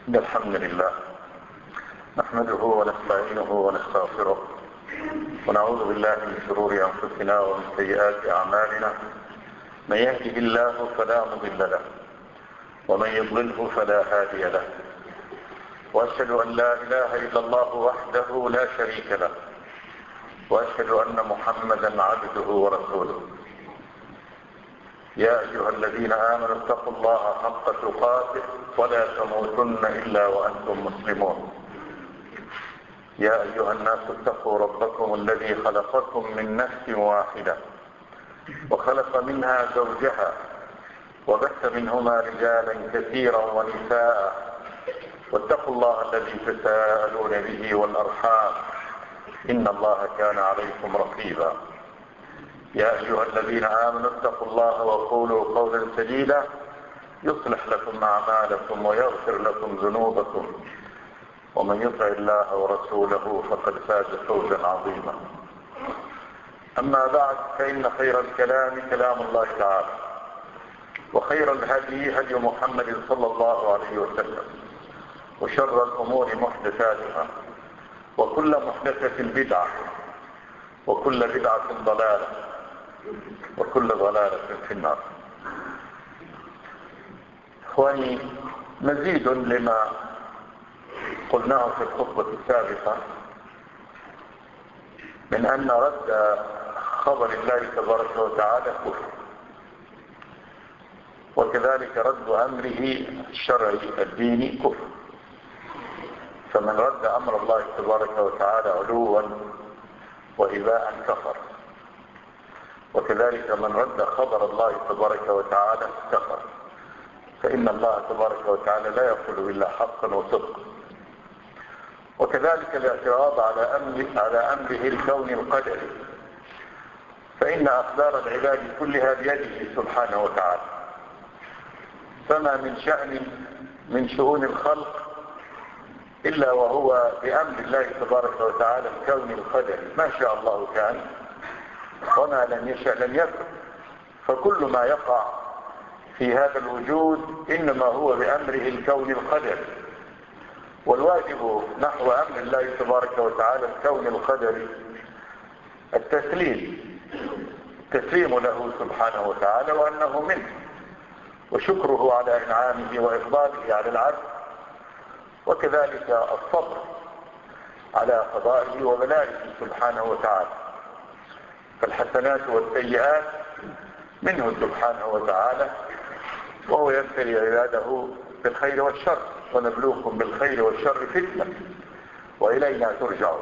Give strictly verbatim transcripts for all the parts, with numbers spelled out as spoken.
إن الحمد لله نحمده ونستعينه ونستغفره ونعوذ بالله من شرور أنفسنا ومن سيئات أعمالنا. من يهده الله فلا مضل له ومن يضلله فلا هادي له، وأشهد أن لا إله إلا الله وحده لا شريك له، وأشهد أن محمدا عبده ورسوله. يا أيها الذين آمنوا اتقوا الله حق تقاته ولا تموتن إلا وأنتم مسلمون. يا أيها الناس اتقوا ربكم الذي خلقكم من نفس واحدة وخلق منها زوجها وبث منهما رجالا كثيرا ونساء، واتقوا الله الذي تساءلون به والأرحام إن الله كان عليكم رقيبا. يا أيها الذين آمنوا اتقوا الله وقولوا قولا سديدا يصلح لكم أعمالكم ويغفر لكم ذنوبكم، ومن يطع الله ورسوله فقد فاز فوزا عظيما. أما بعد، فإن خير الكلام كلام الله تعالى، وخير الهدي هدي محمد صلى الله عليه وسلم، وشر الأمور محدثاتها، وكل محدثة بدعة، وكل بدعة ضلالة، وكل ضلالة في النار. إخواني، مزيد لما قلناه في الخطبة السابقة من أن رد خبر الله تبارك وتعالى كفر، وكذلك رد أمره الشرعي الديني كفر. فمن رد أمر الله تبارك وتعالى علوا وإباء كفر، وكذلك من رد خبر الله تبارك وتعالى كفر، فإن الله تبارك وتعالى لا يقول إلا حقا وصدقا. وكذلك الاعتراض على أمر على أمره الكون القدري، فإن أقدار العباد كلها بيده سبحانه وتعالى، فما من شأن من شؤون الخلق إلا وهو بأمر الله تبارك وتعالى الكون القدري. ما شاء الله كان وما لم يشأ لم يكن، فكل ما يقع في هذا الوجود إنما هو بأمره الكون القدري. والواجب نحو أمر الله تبارك وتعالى الكون القدري التسليم التسليم له سبحانه وتعالى، وأنه منه، وشكره على إنعامه وإفضاله على العبد، وكذلك الصبر على قضائه وبلائه سبحانه وتعالى. فالحسنات والسيئات منه سبحانه وتعالى، وهو يبتلي عباده بالخير والشر، ونبلوكم بالخير والشر فتنة وإلينا ترجعون.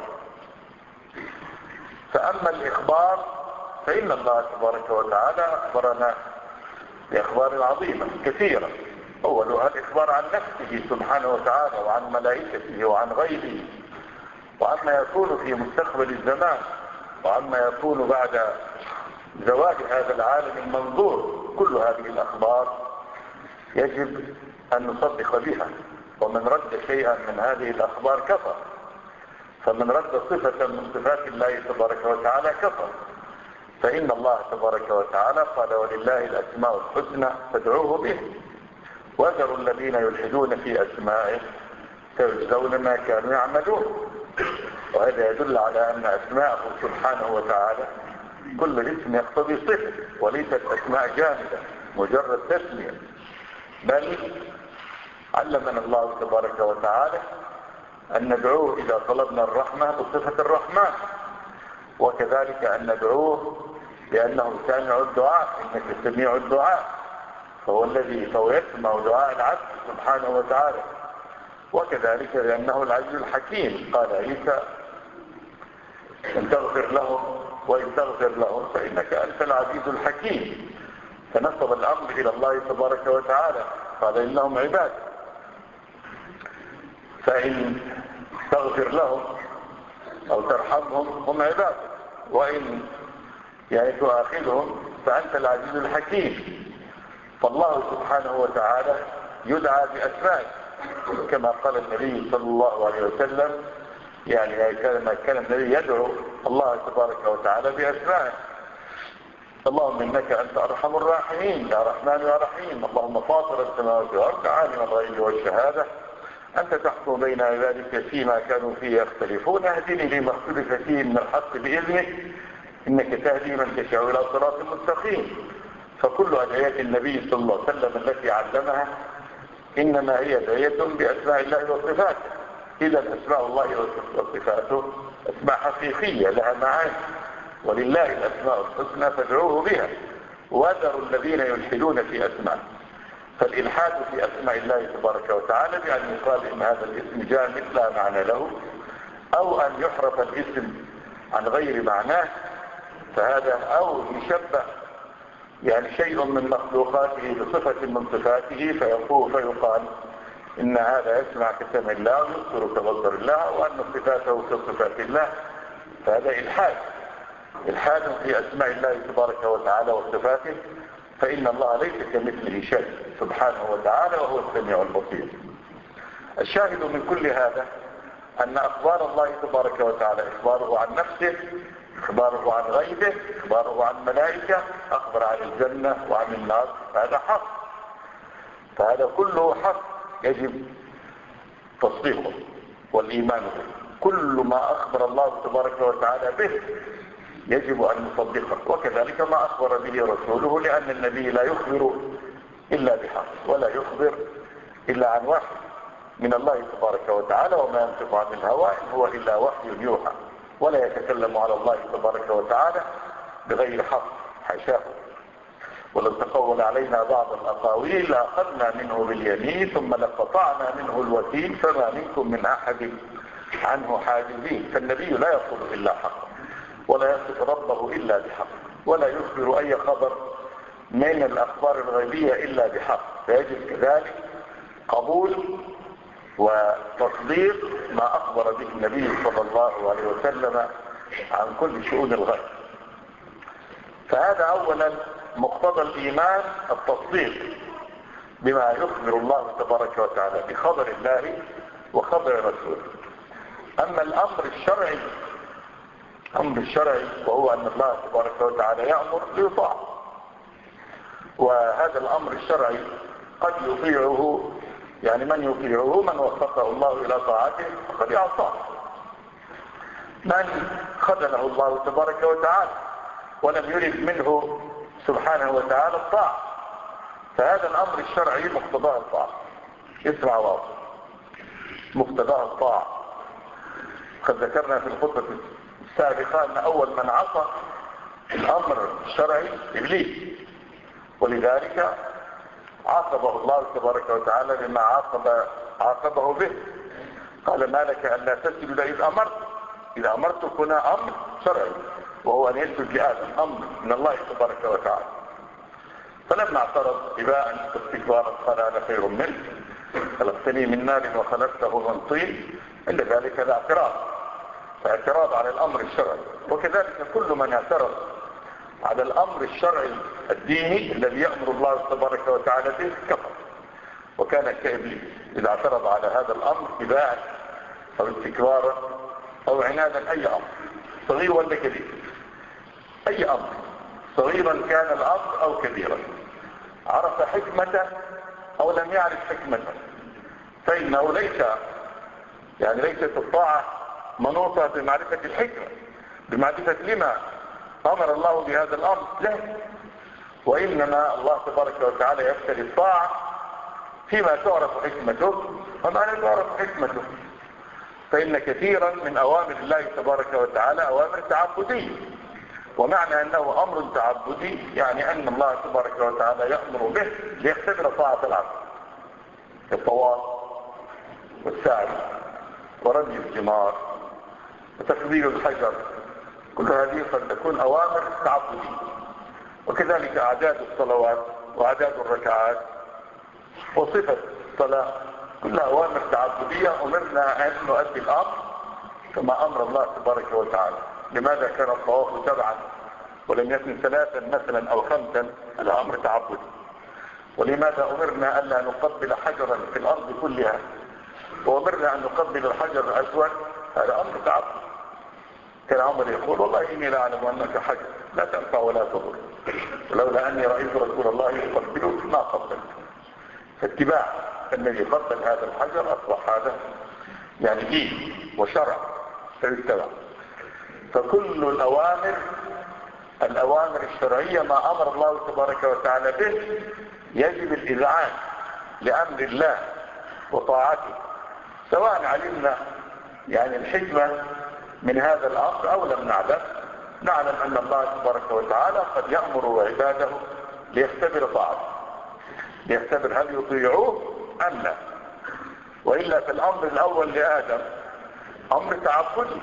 فأما الإخبار فإن الله تبارك وتعالى أخبرنا بأخبار عظيمة كثيرة، أولها الإخبار عن نفسه سبحانه وتعالى وعن ملائكته وعن غيره، وعما يكون في مستقبل الزمان، وعما يكون بعد زوال هذا العالم المنظور. كل هذه الأخبار يجب أن نصدق بها، ومن رد شيئا من هذه الأخبار كفر. فمن رد صفة من صفات الله تبارك وتعالى كفر. فإن الله تبارك وتعالى قال: ولله الأسماء الحسنى فادعوه به وذروا الذين يلحدون في أسمائه سيجزون ما كانوا يعملون. وهذا يدل على أن أسماءه سبحانه وتعالى كل اسم يقتضي صفة، وليست أسماء جامدة مجرد تسمية، بل علمنا الله تبارك وتعالى أن ندعوه إذا طلبنا الرحمة بصفة الرحمن، وكذلك أن ندعوه لأنه سامع الدعاء، إنك سميع الدعاء، فهو الذي فهو يسمع دعاء العبد سبحانه وتعالى. وكذلك لأنه العزيز الحكيم، قال عيسى: إن تغفر لهم وإن تغفر لهم فإنك أنت العزيز الحكيم. فنصب الأمر إلى الله تبارك وتعالى، قال: إنهم عباد، فإن تغفر لهم أو ترحمهم هم عباد، وإن يعني تؤاخذهم فأنت العزيز الحكيم. فالله سبحانه وتعالى يدعى بأسمائه، كما قال النبي صلى الله عليه وسلم، يعني كما كان النبي يدعو الله تبارك وتعالى بأسمائه: اللهم إنك أنت أرحم الراحمين، يا رحمن يا رحيم، اللهم فاطر السماوات والأرض عالم الغيب والشهادة أنت تحكم بين عبادك فيما كانوا فيه يختلفون، اهدني لما اختلف فيه من الحق بإذنك إنك تهدي من تشاء إلى صراط مستقيم. فكل أدعية النبي صلى الله عليه وسلم التي علمها إنما هي أدعية بأسماء الله وصفاته. إذا أسماء الله وصفاته أسماء حقيقية لها معاني، ولله الأسماء الحسنى فادعوه بها، وذروا الذين يلحدون في أسماء. فالإلحاد في أسماء الله تبارك وتعالى بأن يقال إن هذا الاسم جامد لا معنى له، أو أن يحرف الاسم عن غير معناه، فهذا أو يشبه يعني شيء من مخلوقاته بصفة من صفاته فيقول فيقال إن هذا يسمع كسمع الله ويبصر كبصر الله وأن صفاته كصفات الله، فهذا إلحاد إلحاد في أسماء الله تبارك وتعالى وصفاته، فإن الله ليس كمثله شيء سبحانه وتعالى وهو السميع البصير. الشاهد من كل هذا أن أخبار الله تبارك وتعالى إخباره عن نفسه، إخباره عن غيبه، إخباره عن ملائكة، أخبر عن الجنة وعن النار، فهذا حق، فهذا كله حق يجب تصديقه والإيمان به. كل ما أخبر الله تبارك وتعالى به يجب أن نصدقه، وكذلك ما أخبر به رسوله، لأن النبي لا يخبر إلا بحق ولا يخبر إلا عن وحي من الله تبارك وتعالى، وما ينطق عن الهوى إن هو إلا وحي يوحى، ولا يتكلم على الله تبارك وتعالى بغير حق حاشاه. ولو تقول علينا بعض الأقاويل لأخذنا منه باليمين ثم لقطعنا منه الوتين فما منكم من أحد عنه حاجزين. فالنبي لا يقول إلا حق، ولا يصف ربه إلا بحق، ولا يخبر أي خبر من الأخبار الغيبية إلا بحق، فيجب كذلك قبول وتصديق ما أخبر به النبي صلى الله عليه وسلم عن كل شؤون الغيب. فهذا أولا مقتضى الإيمان التصديق بما يخبر الله تبارك وتعالى بخبر الله وخبر رسوله. أما الأمر الشرعي، أمر الشرعي وهو أن الله تبارك وتعالى يأمر ليطاع، وهذا الأمر الشرعي قد يطيعه يعني من يطيعه من وفقه الله إلى طاعته فقد يعصاه، من خذله الله تبارك وتعالى ولم يرد منه سبحانه وتعالى الطاعة، فهذا الأمر الشرعي مقتضاه الطاعة. اسمع واضح، مقتضاه الطاعة. قد ذكرنا في الخطبة السابقة أن أول من عصى الأمر الشرعي إبليس، ولذلك عاقبه الله تبارك وتعالى بما عاقب عاقبه به. قال ما لك ألا تسجد إذ أمرت، إذا أمرتك هنا أمر شرعي وهو أن يسجد لآدم، أمر من الله تبارك وتعالى. فلما اعترض إباء استكبارا قال أنا خير منه خلقتني من نار وخلقته من طين، عند ذلك لا اعتراض، فاعتراض على الأمر الشرعي. وكذلك كل من اعترض على الأمر الشرعي الديني الذي يأمر الله تبارك وتعالى به كفر، وكان كإبليس إذا اعترض على هذا الأمر إباء أو استكبارا أو عنادا، أي أمر صغير ولا كبير، أي أمر صغيرا كان الأمر أو كبيرا، عرف حكمته أو لم يعرف حكمته، فإنه ليس يعني ليست الطاعة منوطة بمعرفة الحكمة، بمعرفة لما أمر الله بهذا الأمر، لا، وإنما الله تبارك وتعالى يبتلي الطاعة فيما تعرف حكمته وما لا تعرف حكمته. فإن كثيرا من أوامر الله تبارك وتعالى أوامر تعبدية، ومعنى أنه أمر تعبدي يعني أن الله تبارك وتعالى يأمر به ليختبر طاعة العبد، الطواف والسعي ورمي الجمار وتكبير الحجر، كل هذه قد تكون أوامر تعبدية. وكذلك أعداد الصلوات وأعداد الركعات وصفة الصلاة كلها أوامر تعبدية أمرنا أن نؤدي الأمر كما أمر الله تبارك وتعالى. لماذا كان الطواف سبعا ولم يكن ثلاثا مثلا أو خمسا؟ هذا أمر تعبدي. ولماذا أمرنا ألا نقبل حجرا في الأرض كلها وأمرنا أن نقبل الحجر الأسود؟ هذا أمر تعبدي. كان عمر يقول والله إني لا أعلم أنك حجر لا تنفع ولا تضر، ولولا أني رأيت رسول الله يقبله ما قبلت. فاتباع الذي قتل هذا الحجر أصبح هذا يعني دين وشرع فيتبع. فكل الأوامر الأوامر الشرعية ما أمر الله تبارك وتعالى به يجب الإذعان لأمر الله وطاعته، سواء علمنا يعني الحكمة من هذا الأمر أو لم نعلم. نعلم أن الله تبارك وتعالى قد يأمر عباده ليختبر طاعته، ليختبر هل يطيعوه أم لا. وإلا في الأمر الأول لآدم أمر تعبدي،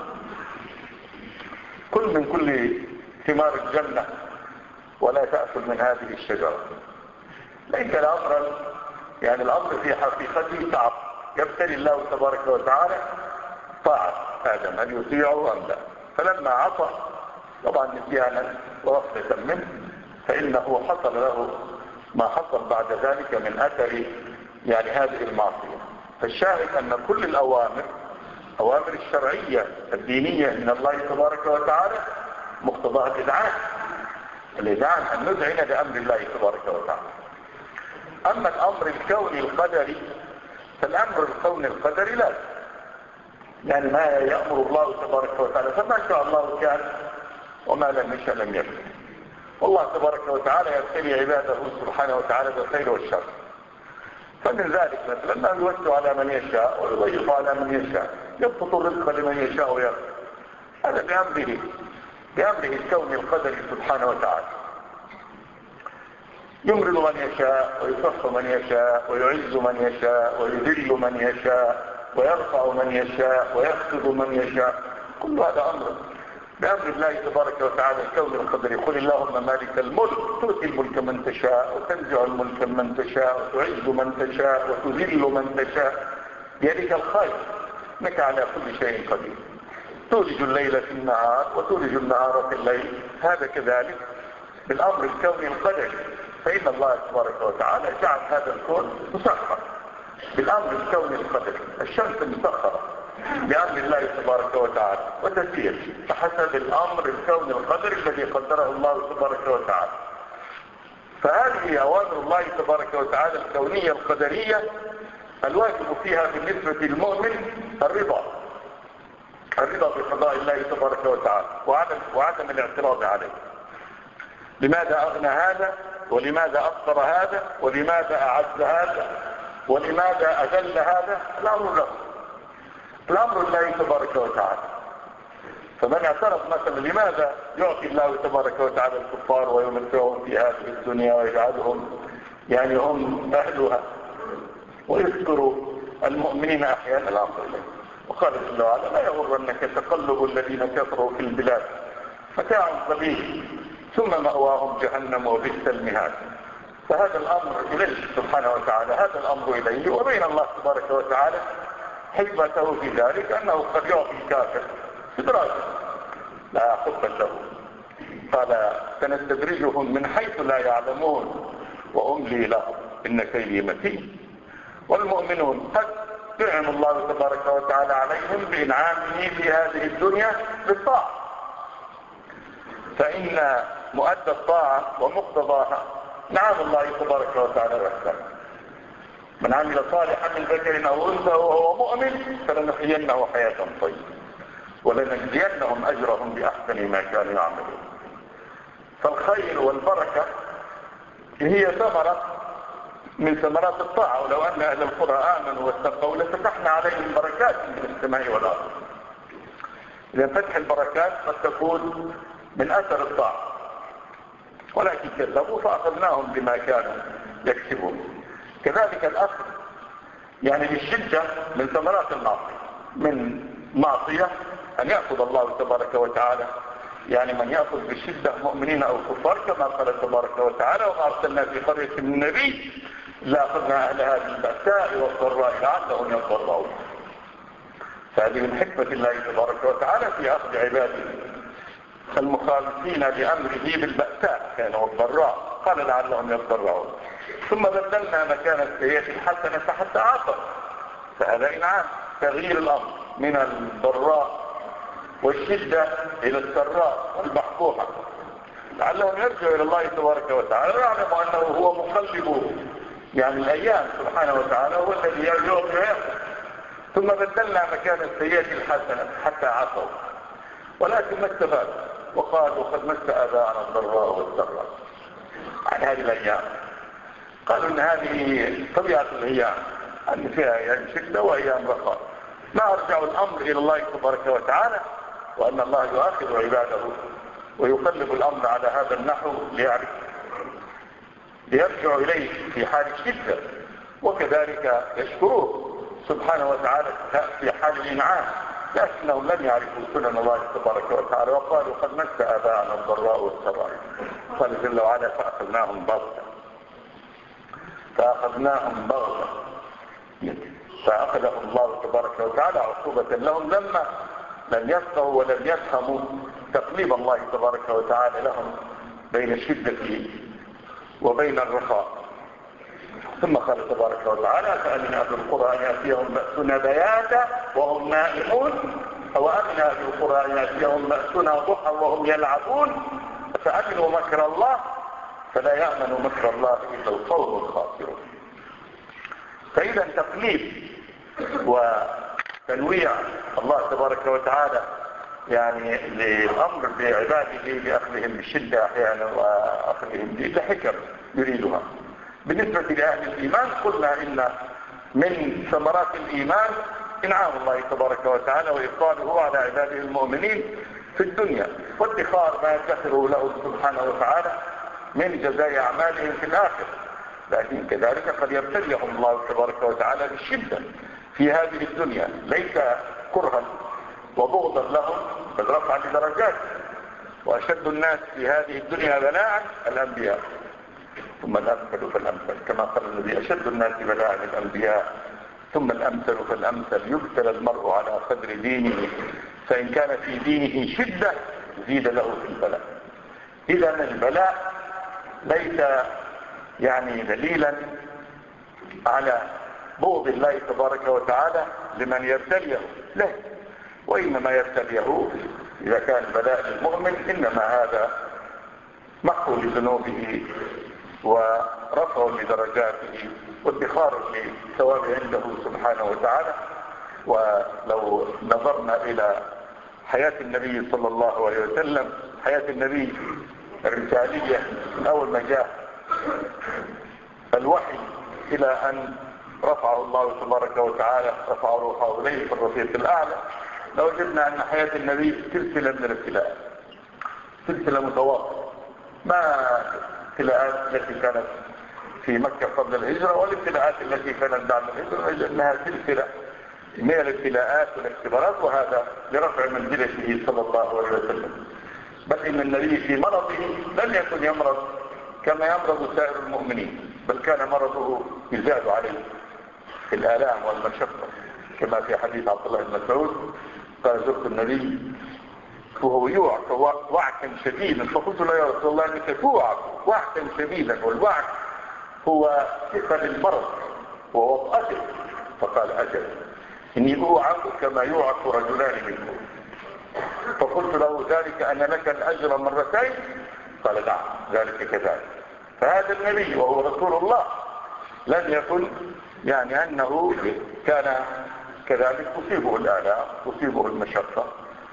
كل من كل ثمار الجنة ولا تأكل من هذه الشجرة. ليس الأمر يعني الأمر في حقيقته تعب، يبتلي الله تبارك وتعالى طاعة آدم هل يطيعه أم لا. فلما عصى طبعا نسيانا وغفلة منه فإنه حصل له ما حصل بعد ذلك من أثر يعني هذه المعصية. فالشاهد أن كل الأوامر أوامر الشرعية الدينية من الله تبارك وتعالى مقتضاها الإذعان، الإذعان أن نذعن لأمر الله تبارك وتعالى. أما الأمر الكوني القدري فالأمر الكوني القدري لا، يعني ما يأمر الله تبارك وتعالى فما شاء الله كان وما لم يشاء لم يكن. والله تبارك وتعالى يبتلي عباده سبحانه وتعالى بالخير والشر، فمن ذلك مثلا أن يوسع على من يشاء ويضيق على من يشاء، يبسط الرزق لمن يشاء ويرزق، هذا بأمره بأمره الكوني القدري سبحانه وتعالى. يمرض من يشاء ويصح من يشاء ويعز من يشاء ويذل من يشاء ويرفع من يشاء ويخفض من يشاء، كل هذا أمر بأمر الله تبارك وتعالى الكون القدري. قل اللهم مالك الملك تؤتي الملك من تشاء وتنزع الملك من تشاء وتعز من تشاء وتذل من تشاء بيدك الخير انك على كل شيء قدير. تولج الليل في النهار وتولج النهار في الليل، هذا كذلك بالأمر الكوني القدري. فإن الله تبارك وتعالى جعل هذا الكون مسخر بالأمر الكوني القدري، الشمس مسخرة بأمر الله تبارك وتعالى وتسير فحسب الأمر الكوني القدري الذي قدره الله تبارك وتعالى. فهذه أوامر الله تبارك وتعالى الكونية القدرية الواجب فيها بالنسبة للمؤمن الرضا، الرضا بقضاء الله تبارك وتعالى وعدم الاعتراض عليه. لماذا أغنى هذا ولماذا أفقر هذا ولماذا أعز هذا ولماذا أذل هذا؟ الأمر له، الأمر الله تبارك وتعالى. فمن اعترض مثلا لماذا يعطي الله تبارك وتعالى الكفار ويمتعهم في هذه الدنيا ويجعلهم يعني هم أهلها ويذكر المؤمنين أحيانا، الأمر إليه. وقال جل وعلا لا يغرنك تقلب الذين كفروا في البلاد متاع قليل ثم مأواهم جهنم وبئس المهاد. فهذا الأمر إليه سبحانه وتعالى، هذا الأمر إليه. وبين الله تبارك وتعالى حكمته في ذلك أنه قد يعطي الكافر استدراجا لا حكما له. قال سنستدرجهم من حيث لا يعلمون وأملي لهم إن كيدي متين. والمؤمنون قد ينعم الله تبارك وتعالى عليهم بإنعامه في هذه الدنيا بالطاعة، فإن مؤدى الطاعة ومقتضاها نعم الله تبارك وتعالى وحده. من عمل صالحا من ذكر أو أنثى وهو مؤمن فلنحيينه حياة طيبة ولنجزينهم أجرهم بأحسن ما كانوا يعملون. فالخير والبركة هي ثمرة من ثمرات الطاعة. ولو أن أهل القرى آمنوا واتقوا لفتحنا عليهم بركات من السماء والأرض. إذا فتح البركات قد تكون من أثر الطاعة، ولكن كذبوا فأخذناهم بما كانوا يكسبون. كذلك الأخذ يعني بالشدة من ثمرات المعصية، من معصية أن يأخذ الله تبارك وتعالى يعني من يأخذ بالشدة مؤمنين أو كفار، كما قال تبارك وتعالى وما أرسلنا في قرية من نبي إلا أخذنا أهلها بالبأساء والضراء لعلهم يضرعون. فهذه من حكمة الله تبارك وتعالى في أخذ عباده المخالفين لأمره بالبأساء كان والضراء، قال لعلهم يضرعون. ثم بدلنا مكان السيئة الحسنة حتى عاقب، فهذا إنعام تغيير الأمر من الضراء والشدة إلى السراء والبحبوحة لعلهم يرجعوا إلى الله تبارك وتعالى ويعلموا أنه هو مقلب يعني الأيام سبحانه وتعالى هو الذي يرجع ويغفر. ثم بدلنا مكان السيئة الحسنة حتى عصوا، ولكن ما استفادوا وقالوا قد مس آباءنا الضراء والسراء عن هذه الأيام. قالوا إن هذه طبيعة الأيام، أن فيها أيام شدة وأيام رخاء. ما أرجع الأمر إلى الله تبارك وتعالى، وأن الله يؤاخذ عباده ويقلب الأمر على هذا النحو ليعرف ليرجع إليه في حال الشدة، وكذلك يشكروه سبحانه وتعالى في حال الإنعام، لكنهم لم يعرفوا سنن الله تبارك وتعالى وقالوا قد مس آباءنا الضراء والسراء. قال جل وعلا فأخذناهم بغتة فأخذناهم بغتة فأخذهم الله تبارك وتعالى عقوبة لهم لما لم يفقهوا ولم يفهموا تقليب الله تبارك وتعالى لهم بين الشدة وبين الرخاء. ثم قال تبارك وتعالى فأمن أهل القرى أن يأتيهم بأسنا بياتا وهم نائمون، أو أمن أهل القرى أن يأتيهم بأسنا ضحى وهم يلعبون فأمنوا مكر الله فلا يأمن مكر الله إلا القوم الخاسرون. فإذا تقليب وتنويع الله تبارك وتعالى يعني للأمر بعباده لأخذهم بالشدة أحيانا وأخذهم لحكم يريدها. بالنسبة لأهل الإيمان قلنا إن من ثمرات الإيمان إنعام الله تبارك وتعالى وإفضاله على عباده المؤمنين في الدنيا، وادخار ما يدخره له سبحانه وتعالى من جزاء أعمالهم في الآخرة. لكن كذلك قد يبتليهم الله تبارك وتعالى بالشدة في هذه الدنيا، ليس كرها وبغضا لهم بل رفعا لدرجات. وأشد الناس في هذه الدنيا بلاء الأنبياء ثم الأمثل فالأمثل، كما قال النبي أشد الناس بلاء الأنبياء ثم الأمثل فالأمثل، يبتلى المرء على قدر دينه فإن كان في دينه شدة زيد له في البلاء. إذا البلاء ليس يعني دليلا على بغض الله تبارك وتعالى لمن يبتليه له، وإنما يبتليه إذا كان بلاء للمؤمن إنما هذا محو لذنوبه ورفع لدرجاته وادخار للثواب عنده سبحانه وتعالى. ولو نظرنا إلى حياة النبي صلى الله عليه وسلم، حياة النبي الرسالية من أول ما جاء الوحي إلى أن رفعه الله تبارك وتعالى رفع روحه إليه في الرفيق الأعلى، لوجدنا أن حياة النبي سلسلة من الابتلاءات، سلسلة متواصلة، ما الابتلاءات التي كانت في مكة قبل الهجرة والابتلاءات التي كانت بعد الهجرة، إنها سلسلة من الابتلاءات والاختبارات، وهذا لرفع منزلته صلى الله عليه وسلم. بل إن النبي في مرضه لم يكن يمرض كما يمرض سائر المؤمنين، بل كان مرضه يزاد عليه في الآلام والمشقة، كما في حديث عبد الله بن مسعود قال زرت النبي وهو يوعك وعكا شديدا، فقلت له يا رسول الله انك توعك وعكا شديدا، والوعك هو ثقل المرض ووطأته، فقال أجل إني أوعك كما يوعك رجلان منكم. فقلت له ذلك أن لك الأجر مرتين؟ قال نعم ذلك كذلك. فهذا النبي وهو رسول الله لم يكن يعني أنه كان كذلك تصيبه الآلام تصيبه المشقة.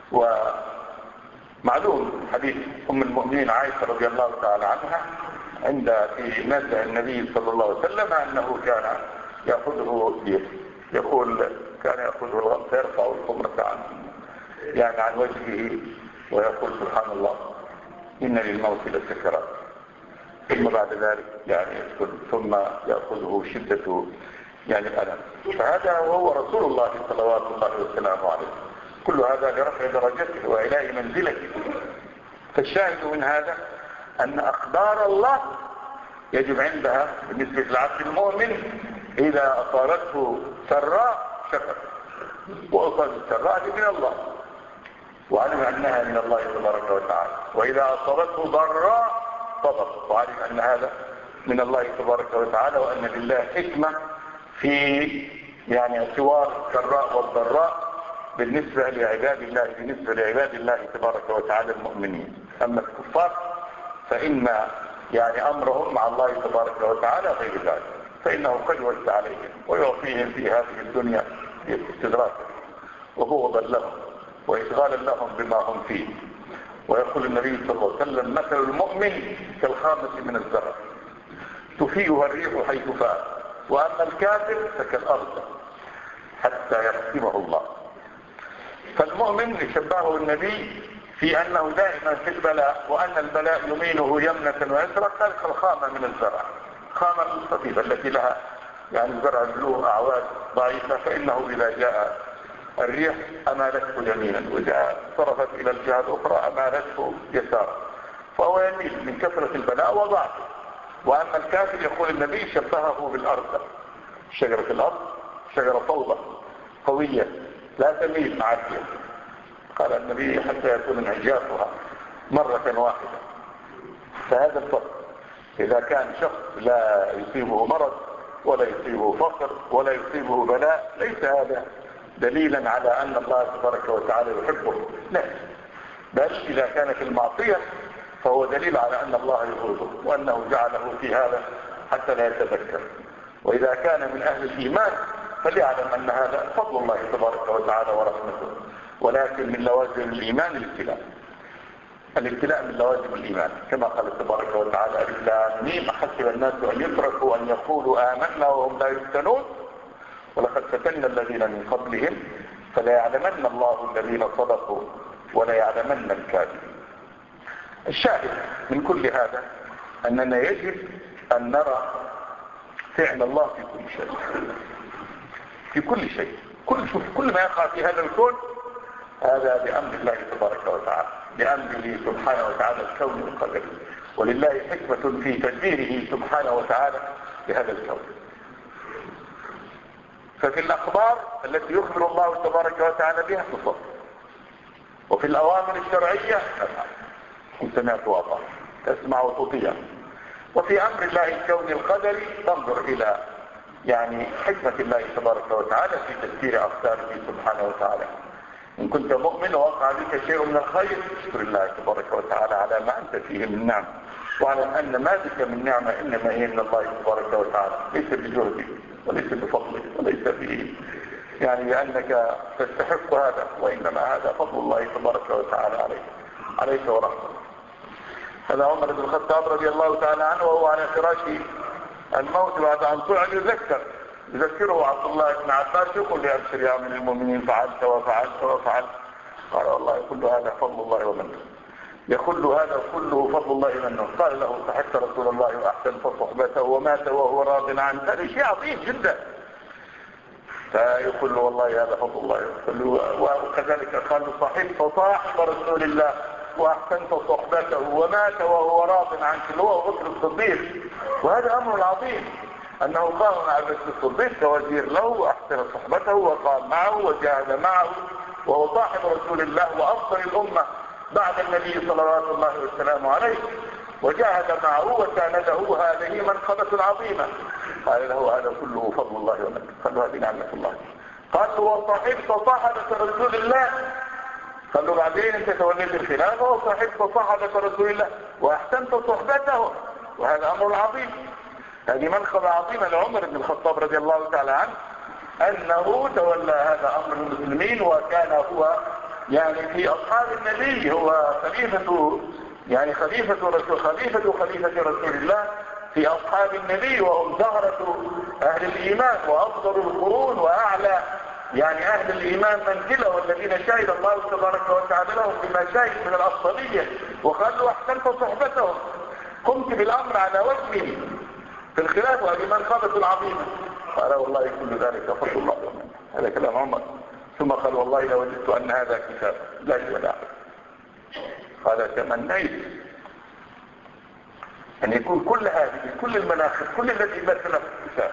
ومعلوم حديث أم المؤمنين عائشة رضي الله تعالى عنها عند في نزع النبي صلى الله عليه وسلم أنه كان يأخذه يقول كان يأخذه فيرفع الخمرة عنه يعني عن وجهه ويقول سبحان الله إن للموت لسكرات، ثم بعد ذلك يعني يسكت ثم يأخذه شدة يعني الألم. فهذا وهو رسول الله صلوات الله وسلامه عليه، كل هذا لرفع درجته وإعلاء منزلته. فالشاهد من هذا أن أقدار الله يجب عندها بالنسبة للعبد المؤمن إذا أصابته سراء شكر، وأصابت السراء من الله وعلم أنها من الله تبارك وتعالى، وإذا أصابته ضراء صبر وعلم أن هذا من الله تبارك وتعالى، وأن لله حكمة في يعني اعتبار السراء والضراء بالنسبة لعباد الله بالنسبة لعباد الله تبارك وتعالى المؤمنين. أما الكفار فإن يعني أمرهم مع الله تبارك وتعالى غير ذلك. فإنه قد وسع عليهم ويعطيهم في هذه الدنيا استدراكا وبغضا لهم وإشغالا لهم بما هم فيه. ويقول النبي صلى الله عليه وسلم: مثل المؤمن كالخامة من الزرع تفيئها الريح حيث فات، وأما الكافر فكالأرض حتى يقسمه الله. فالمؤمن شبهه النبي في أنه دائما في البلاء، وأن البلاء يمينه يمنة ويسرى كالخامة من الزرع، خامة الخفيفة التي لها يعني الزرع له أعواد ضعيفة، فإنه إذا جاء الريح أمالته يمينا، وإذا صرفت إلى الجهة الأخرى أمالته يسارا، فهو يميل من كثرة البلاء وضعفه. وأما الكافر يقول النبي شبهه بالأرض، شجرة الأرض شجرة فوضى قوية لا تميل مع الريح، قال النبي حتى يكون انعجافها مرة واحدة. فهذا الفرق، إذا كان شخص لا يصيبه مرض ولا يصيبه فقر ولا يصيبه بلاء، ليس هذا دليلا على أن الله تبارك وتعالى يحبه، لا، بل إذا كانت المعصية فهو دليل على أن الله يغضبه وأنه جعله في هذا حتى لا يتذكر. وإذا كان من أهل الإيمان فليعلم أن هذا فضل الله تبارك وتعالى ورحمته، ولكن من لوازم الإيمان الابتلاء. الابتلاء من لوازم الإيمان، كما قال تبارك وتعالى: ألف لام ميم أحسب الناس أن يتركوا أن يقولوا آمنا وهم لا يفتنون ولقد فتنا الذين من قبلهم فلا يعلمن الله الذين صدقوا ولا يعلمن الكاذبين. الشاهد من كل هذا أننا يجب أن نرى فعل الله في كل شيء، في كل شيء، كل شوف كل ما يقع في هذا الكون هذا بأمر الله تبارك وتعالى، بأمره سبحانه وتعالى الكون والقدر، ولله حكمة في تدبيره سبحانه وتعالى لهذا الكون. ففي الأخبار التي يخبر الله تبارك وتعالى بها تصدق، وفي الأوامر الشرعية نفعل سمعت وأطعت تسمع وتطيع. وفي أمر الله الكوني القدري تنظر إلى يعني حكمة الله تبارك وتعالى في تدبير أقداره سبحانه وتعالى. إن كنت مؤمن ووقع بك شيء من الخير اشكر الله تبارك وتعالى على ما أنت فيه من نعم، واعلم أن ما بك من نعمة إنما هي من الله تبارك وتعالى، ليس بجهدك وليس بفضلك وليس به يعني لأنك تستحق هذا، وإنما هذا فضل الله تبارك وتعالى عليك عليك ورحمته. هذا عمر بن الخطاب رضي الله تعالى عنه وهو على فراش الموت بعد أن طلع يذكر يذكره عبد الله بن عباس يقول لي: أبشر يا من المؤمنين فعلت وفعلت وفعلت. قال: والله كل هذا فضل الله ومنه، يقول هذا كله فضل الله ومنه. قال له: صحبت رسول الله وأحسنت صحبته ومات وهو راض عنه. هذا شيء عظيم جدا. فيقول له: والله هذا فضل الله. وكذلك قال: صحبت صاحب رسول الله واحسنت صحبته ومات وهو راض عنك، اللي هو بكر الصديق. وهذا امر عظيم انه قام مع بكر الصديق كوزير له واحسن صحبته وقام معه وجاهد معه، وهو صاحب رسول الله وافضل الامه بعد النبي صلوات الله وسلامه عليه، وجاهد معه وكان له هذه منقبة عظيمة. قال له: هذا كله فضل الله ومنه. قال له: هذه نعمة الله. قال له: وصحبت صحبة رسول الله. قال له: بعدين انت توليت الخلافة وصحبت صحبة رسول الله واحسنت صحبته، وهذا امر عظيم. هذه منقبة عظيمة لعمر بن الخطاب رضي الله تعالى عنه، انه تولى هذا امر المسلمين، وكان هو يعني في اصحاب النبي، هو خليفة يعني خليفة رسول خليفة خليفة رسول الله في اصحاب النبي، وهم زهرة اهل الايمان وافضل القرون واعلى يعني أهل الإيمان منزلة، والذين شهد الله تبارك وتعالى لهم بما شهد من الأفضلية. وقالوا: أحسنت صحبتهم، قمت بالأمر على وجهه في الخلاف، وهذه منقبة عظيمة. قال: والله كل ذلك فضل الله ومنه. هذا كلام عمر. ثم قال: والله لو وجدت أن هذا كتاب لا ولا. قال: تمنيت أن يكون كل هذه كل المناخ كل الذي مثل في الكتاب،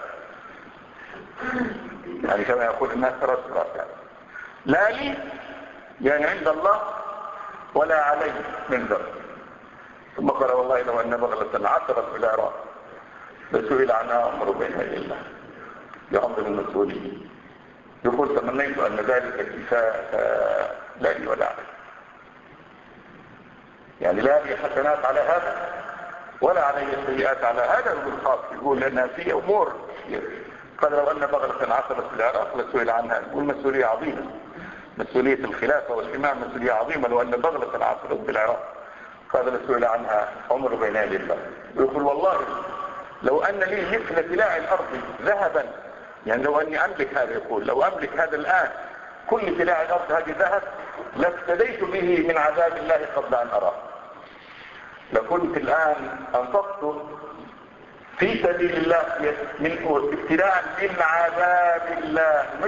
يعني كما يقول الناس رسول يعني لا لي يعني عند الله ولا علي من ذنب. ثم قال: والله لو أن بغلة عثرت في العراق لسئل عنها أمر بين يدي الله بأمر المسؤولين. يقول: تمنيت أن ذلك كفاء لا لي ولا علي، يعني لا لي حسنات على هذا ولا علي سيئات على هذا. يقول خاص، يقول لنا في أمور كثير. قال لو أن بغلة عثرت في العراق لسئل عنها. والمسؤولية عظيمة، مسؤولية الخلافة والإمام مسؤولية عظيمة. لو أن بغلة عثرت في العراق قال لسئل عنها عمر بين يدي الله. ويقول والله لو أن لي مثل تلاع الأرض ذهبا، يعني لو أني أملك هذا، يقول لو أملك هذا الآن كل تلاع الأرض هذه ذهب لافتديت به من عذاب الله قبل أن أراه. لكنت الآن أنفقت في سبيل الله من ابتلاء من عذاب الله، مش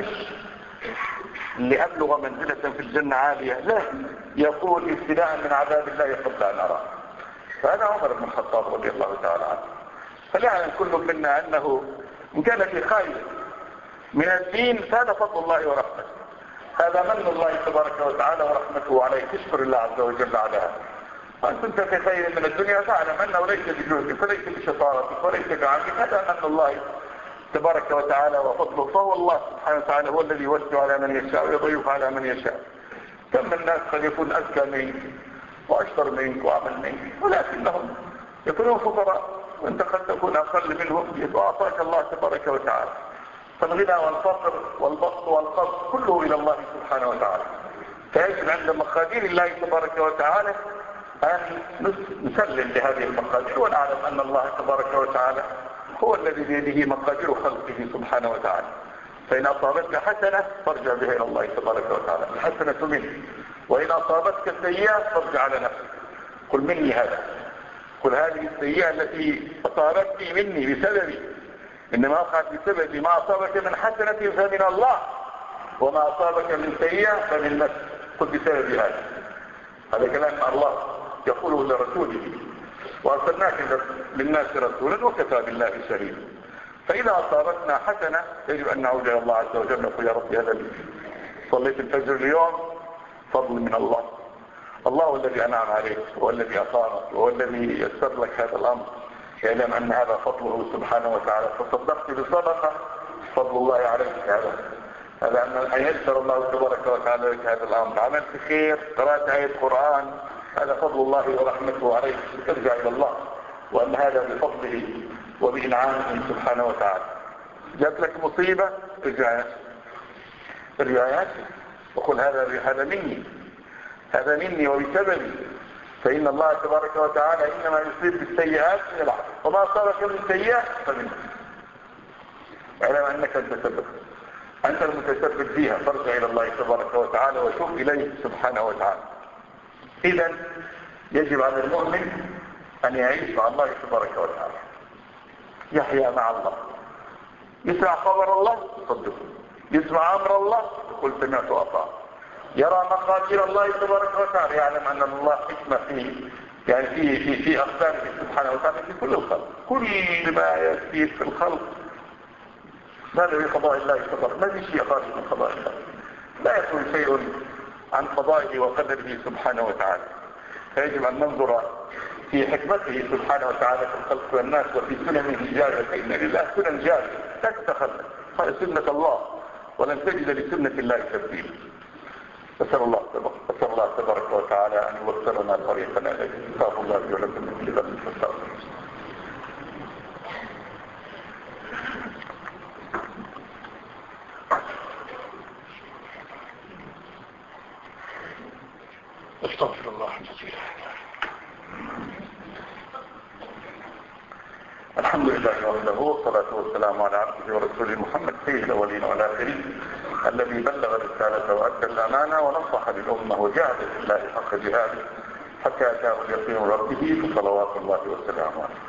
لأبلغ منزلة في الجنة عالية، لا، يقول ابتلاء من عذاب الله قبل أن أراه. فهذا عمر بن الخطاب رضي الله تعالى عنه. فليعلم كل منا أنه إن كان في خير من الدين فهذا فضل الله ورحمته، هذا من الله تبارك وتعالى ورحمته عليك، اشكر الله عز وجل على هذا. وأن كنت في خير من الدنيا فاعلم أنه ليس بجهدك وليس بشطارتك وليس بعملك، هذا من الله تبارك وتعالى وفضله. فهو الله سبحانه وتعالى هو الذي يوسع على من يشاء ويضيق على من يشاء. كم من الناس قد يكون أذكى منك وأشطر منك وأعمل منك، ولكنهم يكونون فقراء، وأنت قد تكون أقل منهم، وأعطاك الله تبارك وتعالى. فالغنى والفقر والبسط والقبض كله إلى الله سبحانه وتعالى. فيجب عند مقادير الله تبارك وتعالى أن نسلم لهذه المقادير، ونعلم أن الله تبارك وتعالى هو الذي بيده مقادير خلقه سبحانه وتعالى. فإن أصابتك حسنة فارجع بها إلى الله تبارك وتعالى، الحسنة منه. وإن أصابتك السيئة فارجع على نفسك، قل مني هذا، قل هذه السيئة التي أصابتني مني بسببي، إنما وقعت بسبب ما أصابك من حسنة فمن الله، وما أصابك من سيئة فمن نفسك، قل بسبب هذا. هذا كلام الله يقوله لرسوله، وأرسلناك للناس رسولا وكفى بالله شهيدا. فإذا أصابتنا حسنة يجب أن نعود إلى الله عز وجل نقول يا رب هذا لي، صليت الفجر اليوم فضل من الله، الله هو الذي أنعم عليك، هو الذي أقامك، وهو الذي يسر لك هذا الأمر. يعلم أن هذا فضله سبحانه وتعالى. فصدقت بصدقة فضل الله عليك، هذا هذا أن يسر الله تبارك وتعالى لك هذا الأمر. عملت خير، قرأت آية قرآن، هذا فضل الله ورحمته عليك، ترجع إلى الله، وأن هذا بفضله وبإنعامه سبحانه وتعالى. جاءت لك مصيبة ارجع ارجع وقل هذا هذا مني، هذا مني وبسببي. فإن الله تبارك وتعالى إنما يصيب بالسيئات من العبد، وما أصابك من سيئة فمنه. اعلم أنك المتسبب، أنت المتسبب فيها، فارجع إلى الله تبارك وتعالى وشوف إليه سبحانه وتعالى. إذا يجب على المؤمن أن يعيش مع الله تبارك وتعالى، يحيا مع الله، يسمع خبر الله يصدقه، يسمع أمر الله يقول سمعت وأطاع، يرى مقادير الله تبارك وتعالى، يعلم أن الله حكمة في يعني في في في أقداره سبحانه وتعالى في كل الخلق. كل ما يأتي في الخلق هذا بقضاء الله تبارك، ما في شيء خارج من قضاء الله، لا يكون شيء عن قضائه وقدره سبحانه وتعالى. فيجب أن ننظر في حكمته سبحانه وتعالى في الخلق والناس وفي سننه الجارية، فإن لله سنن جارية لا تتخلف، هذه سنة الله ولن تجد لسنة الله تبديلا. أسأل الله أسأل الله تبارك وتعالى أن يوفقنا طريقنا إليه. استغفر الله لي ولكم من كل ذنب فاستغفروه. استغفر الله العظيم. الحمد لله وحده، والصلاة والسلام على عبده ورسوله محمد سيد الأولين والآخرين، الذي بلغ الرسالة وأدى الأمانة ونصح للأمة وجاهد في الله حق جهاده حتى أتاه اليقين ربه، فصلوات الله وسلامه عليه.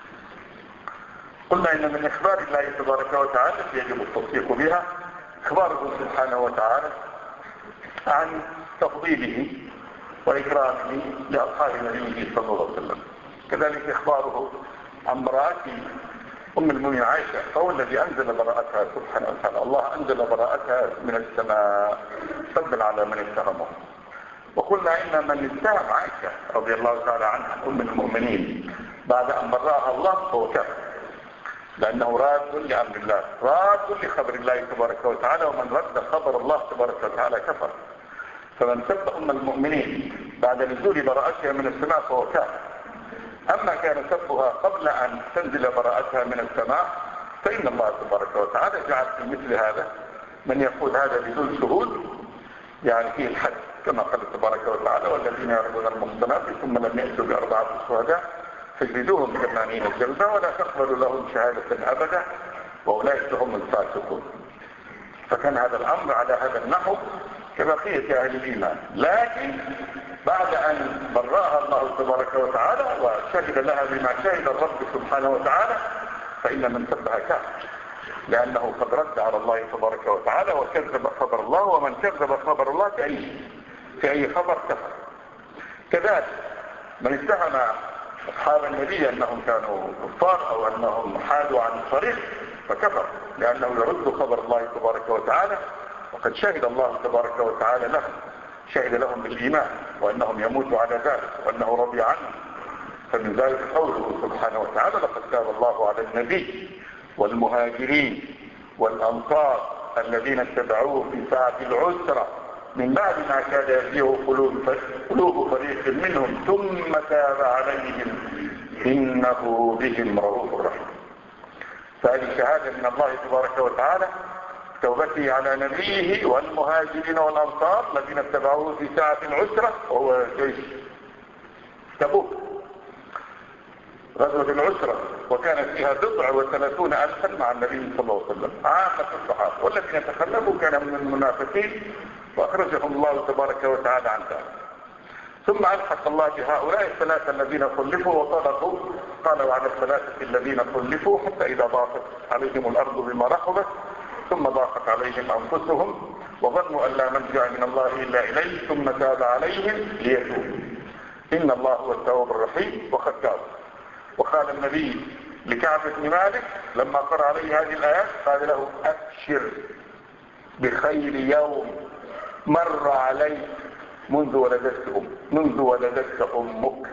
قلنا إن من إخبار الله تبارك وتعالى يجب التصديق بها إخباره سبحانه وتعالى عن تفضيله وإكرامه لأصحاب نبيه صلى الله عليه وسلم. كذلك إخباره عن براءة أم المؤمنين عائشة، فهو الذي أنزل براءتها سبحانه وتعالى. الله أنزل براءتها من السماء سبا على من اتهمه. وقلنا إن من اتهم عائشة رضي الله تعالى عنها أم المؤمنين بعد أن برأها الله فهو كافر، لأنه راد لأمر الله، راد لخبر الله تبارك وتعالى، ومن رد خبر الله تبارك وتعالى كفر. فمن سب أم المؤمنين بعد نزول براءتها من السماء فهو كافر. أما كان سبها قبل أن تنزل براءتها من السماء فإن الله تبارك وتعالى جعل في مثل هذا من يقول هذا بدون شهود يعني فيه الحد، كما قال تبارك وتعالى والذين يرمون المحصنات ثم لم يأتوا بأربعة شهداء فاجلدوهم ثمانين جلدة ولا تقبلوا لهم شهادة أبدا وأولئك هم الفاسقون. فكان هذا الأمر على هذا النحو كبقية أهل الإيمان، لكن بعد أن برأها الله تبارك وتعالى وشهد لها بما شهد الرب سبحانه وتعالى فإن من سبها كافر، لأنه قد رد على الله تبارك وتعالى وكذب خبر الله، ومن كذب خبر الله في أي, في أي خبر كفر. كذلك من اتهم أصحاب النبي أنهم كانوا كفار أو أنهم حادوا عن الطريق فكفر، لأنه يرد خبر الله تبارك وتعالى، وقد شهد الله تبارك وتعالى لهم، شهد لهم بالإيمان وأنهم يموتوا على ذلك وأنه رضي عنهم. فمن ذلك قوله سبحانه وتعالى لقد تاب الله على النبي والمهاجرين والأنصار الذين اتبعوه في ساعة العسرة من بعد ما كاد يزيغ قلوب فريق منهم ثم تاب عليهم إنه بهم رؤوف رحيم. فهذه شهادة من الله تبارك وتعالى توبته على نبيه والمهاجرين والأنصار الذين اتبعوه في ساعة العسرة، وهو جيش تبوك غزوة العسرة، وكانت فيها بضع وثلاثون ألفا مع النبي صلى الله عليه وسلم عامة الصحابة، والذين تخلفوا كان من المنافقين وأخرجهم الله تبارك وتعالى عن ذلك. ثم ألحق الله بهؤلاء الثلاثة الذين خلفوا وطلقوا، قال وعلى الثلاثة الذين خلفوا حتى إذا ضاقت عليهم الأرض بما رحبت ثم ضاقت عليهم أنفسهم وظنوا أن لا ملجأ من الله إلا إليه ثم تاب عليهم ليتوبوا إن الله هو التواب الرحيم وقد تاب. وقال النبي لكعب بن مالك لما قرأ عليه هذه الآيات قال له أبشر بخير يوم مر عليك منذ ولدتك أم منذ ولدتك أمك.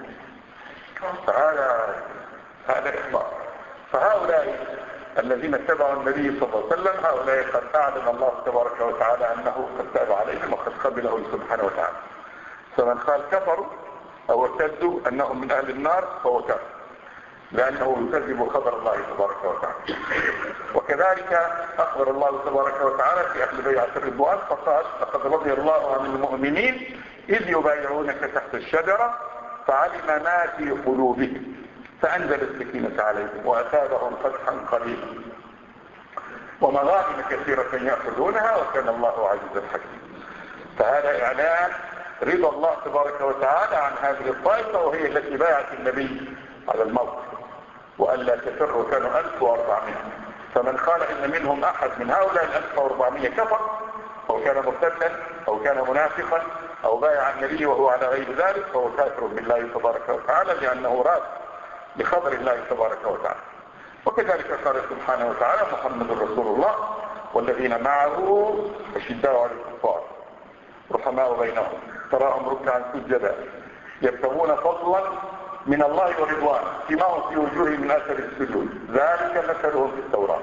فهذا هذا إخبار. فهؤلاء الذين اتبعوا النبي صلى الله عليه وسلم هؤلاء قد أعلن الله تبارك وتعالى أنه قد تاب عليهم وقد قبله سبحانه وتعالى. فمن قال كفروا أو ارتدوا أنهم من أهل النار فهو كافر، لأنه يكذب خبر الله تبارك وتعالى. وكذلك أخبر الله تبارك وتعالى في أهل بيعة الرضوان فقال لقد رضي الله عن المؤمنين إذ يبايعونك تحت الشجرة فعلم ما في قلوبهم فأنزل السكينة عليهم وأثابهم فتحا قريبا ومغانم كثيرة يأخذونها وكان الله عزيزا حكيما. فهذا إعلان رضا الله تبارك وتعالى عن هذه الطائفة وهي التي بايعت النبي على الموت وألا تفر كانوا ألف وأربعمائة. فمن قال إن منهم أحد من هؤلاء الألف وأربعمائة كفر أو كان مرتدا أو كان منافقا أو بايع النبي وهو على غير ذلك فهو كافر بالله تبارك وتعالى لأنه راد بخبر الله تبارك وتعالى. وكذلك قال سبحانه وتعالى محمد رسول الله والذين معه أشداء على الكفار رحماء بينهم تراهم ركعا سجدا يبتغون فضلا من الله ورضوان سيماهم في وجوههم من أثر السجود ذلك مثلهم في التوراة.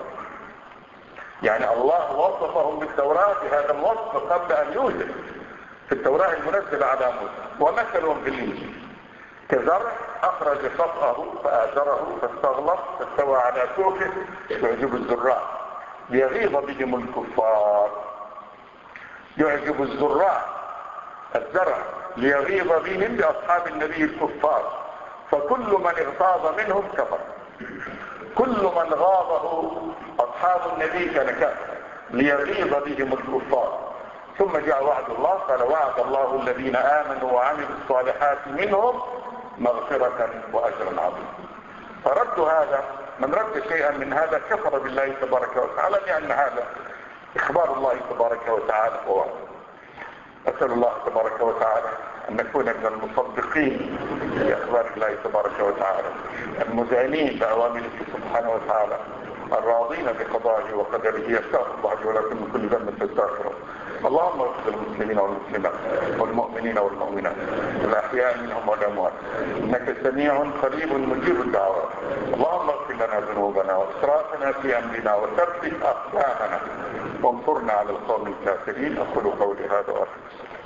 يعني الله وصفهم بالتوراة بهذا الوصف قبل أن يوجد في التوراة المنزلة على موسى. ومثلهم في الإنجيل كزرع أخرج شطأه فآزره فاستغلظ فاستوى على سوقه يعجب الزراع ليغيظ بهم الكفار. يعجب الزراع الزرع ليغيظ بهم بأصحاب النبي الكفار. فكل من اغتاظ منهم كفر، كل من غاضه أصحاب النبي كان كافر ليغيظ بهم الكفار. ثم جاء وعد الله قال وعد الله الذين آمنوا وعملوا الصالحات منهم مغفرة وأجرا عظيما. فرد هذا من رد شيئا من هذا كفر بالله تبارك وتعالى لأن هذا إخبار الله تبارك وتعالى ووعد. أسأل الله تبارك وتعالى أن نكون من المصدقين بأخبار الله تبارك وتعالى المذعنين بأوامره سبحانه وتعالى الراضين بقضائه وقدره يستغفر الله ولكن من كل ذنب فاستغفره. اللهم اغفر للمسلمين والمسلمات والمؤمنين والمؤمنات الأحياء منهم والأموات إنك سميع قريب مجيب الدعوات. اللهم اغفر لنا ذنوبنا وإسرافنا في أمرنا وثبت أقدامنا وانصرنا على القوم الكافرين. أقول قولي هذا وأخلص.